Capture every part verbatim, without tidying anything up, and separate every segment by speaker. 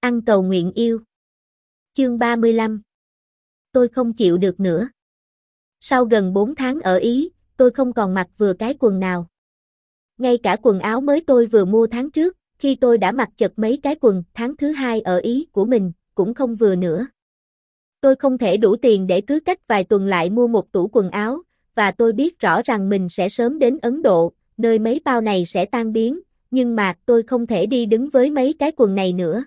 Speaker 1: Ăn cầu nguyện yêu. Chương ba mươi lăm. Tôi không chịu được nữa. Sau gần bốn tháng ở Ý, tôi không còn mặc vừa cái quần nào. Ngay cả quần áo mới tôi vừa mua tháng trước, khi tôi đã mặc chật mấy cái quần tháng thứ hai ở Ý của mình, cũng không vừa nữa. Tôi không thể đủ tiền để cứ cách vài tuần lại mua một tủ quần áo, và tôi biết rõ rằng mình sẽ sớm đến Ấn Độ, nơi mấy bao này sẽ tan biến, nhưng mà tôi không thể đi đứng với mấy cái quần này nữa.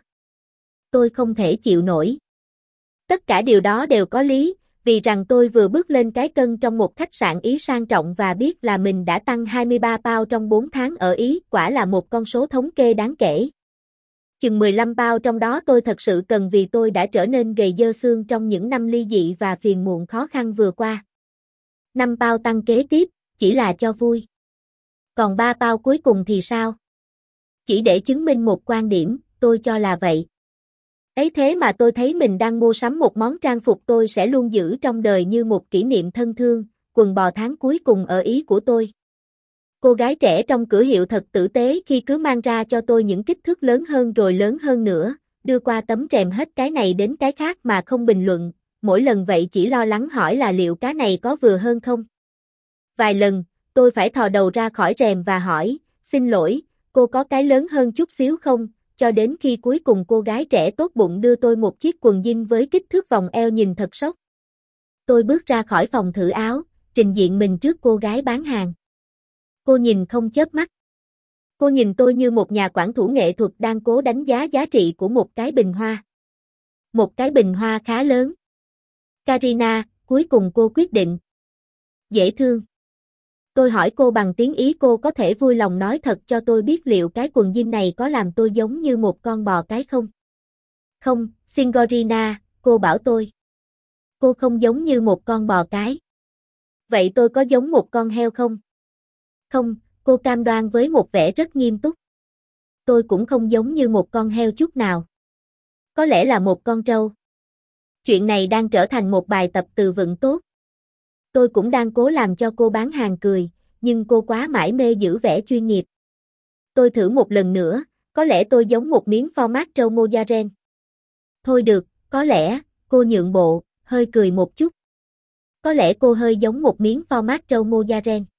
Speaker 1: Tôi không thể chịu nổi. Tất cả điều đó đều có lý, vì rằng tôi vừa bước lên cái cân trong một khách sạn Ý sang trọng và biết là mình đã tăng hai mươi ba pound trong bốn tháng ở Ý, quả là một con số thống kê đáng kể. Chừng mười lăm pound trong đó tôi thật sự cần vì tôi đã trở nên gầy dơ xương trong những năm ly dị và phiền muộn khó khăn vừa qua. năm pound tăng kế tiếp, chỉ là cho vui. Còn ba pound cuối cùng thì sao? Chỉ để chứng minh một quan điểm, tôi cho là vậy. Ấy thế mà tôi thấy mình đang mua sắm một món trang phục tôi sẽ luôn giữ trong đời như một kỷ niệm thân thương, quần bò tháng cuối cùng ở Ý của tôi. Cô gái trẻ trong cửa hiệu thật tử tế khi cứ mang ra cho tôi những kích thước lớn hơn rồi lớn hơn nữa, đưa qua tấm rèm hết cái này đến cái khác mà không bình luận, mỗi lần vậy chỉ lo lắng hỏi là liệu cái này có vừa hơn không. Vài lần, tôi phải thò đầu ra khỏi rèm và hỏi, xin lỗi, cô có cái lớn hơn chút xíu không? Cho đến khi cuối cùng cô gái trẻ tốt bụng đưa tôi một chiếc quần jean với kích thước vòng eo nhìn thật sốc. Tôi bước ra khỏi phòng thử áo, trình diện mình trước cô gái bán hàng. Cô nhìn không chớp mắt. Cô nhìn tôi như một nhà quản thủ nghệ thuật đang cố đánh giá giá trị của một cái bình hoa. Một cái bình hoa khá lớn. Karina, cuối cùng cô quyết định. Dễ thương. Tôi hỏi cô bằng tiếng Ý, cô có thể vui lòng nói thật cho tôi biết liệu cái quần jean này có làm tôi giống như một con bò cái không? Không, Signorina, cô bảo tôi. Cô không giống như một con bò cái. Vậy tôi có giống một con heo không? Không, cô cam đoan với một vẻ rất nghiêm túc. Tôi cũng không giống như một con heo chút nào. Có lẽ là một con trâu. Chuyện này đang trở thành một bài tập từ vựng tốt. Tôi cũng đang cố làm cho cô bán hàng cười, nhưng cô quá mải mê giữ vẻ chuyên nghiệp. Tôi thử một lần nữa, có lẽ tôi giống một miếng format trâu mozzarella. Thôi được, có lẽ, cô nhượng bộ, hơi cười một chút. Có lẽ cô hơi giống một miếng format trâu mozzarella.